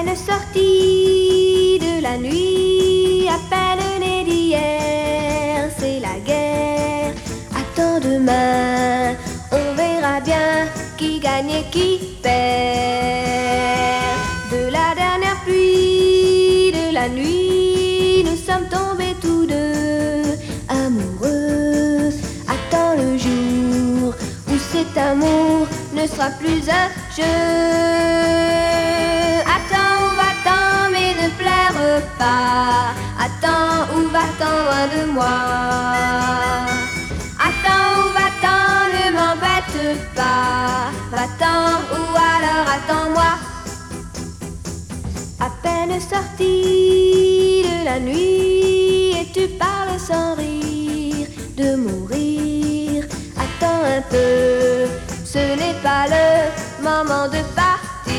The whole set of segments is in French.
peine sortie de la nuit, à peine née d'hier, c'est la guerre. Attends demain, on verra bien qui gagne et qui perd. De la dernière pluie de la nuit, nous sommes tombés tous deux amoureux. Attends le jour où cet amour ne sera plus un jeu. Attends, où va-t'en, mais ne pleure pas. Attends, où va-t'en, loin de moi. Attends, où va-t'en, ne m'embête pas. Va-t'en, ou alors attends-moi. À peine sortie de la nuit, et tu parles sans rire de mourir. Attends un peu, ce n'est pas le moment de partir.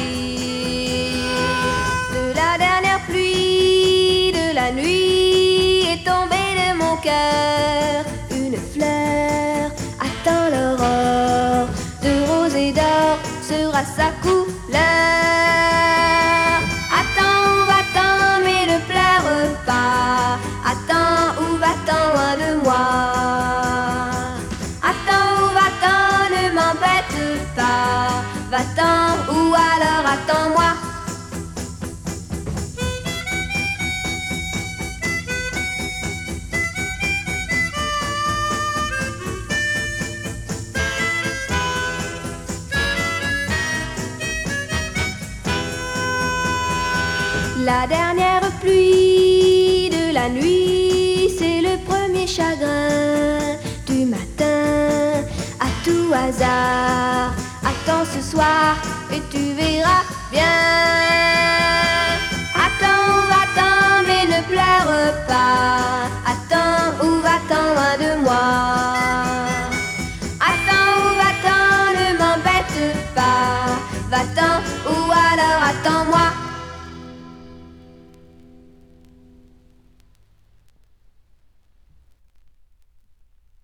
De la dernière pluie de la nuit est tombée de mon cœur une fleur. Attends l'aurore, de rose et d'or sera sa couleur. Attends, où va-t'en, mais ne pleure pas. Attends, où va-t'en, loin de moi. Attends, où va-t'en, ne m'embête pas. Va-t'en, ou alors attends-moi. La dernière pluie de la nuit, c'est le premier chagrin du matin. À tout hasard, attends ce soir et tu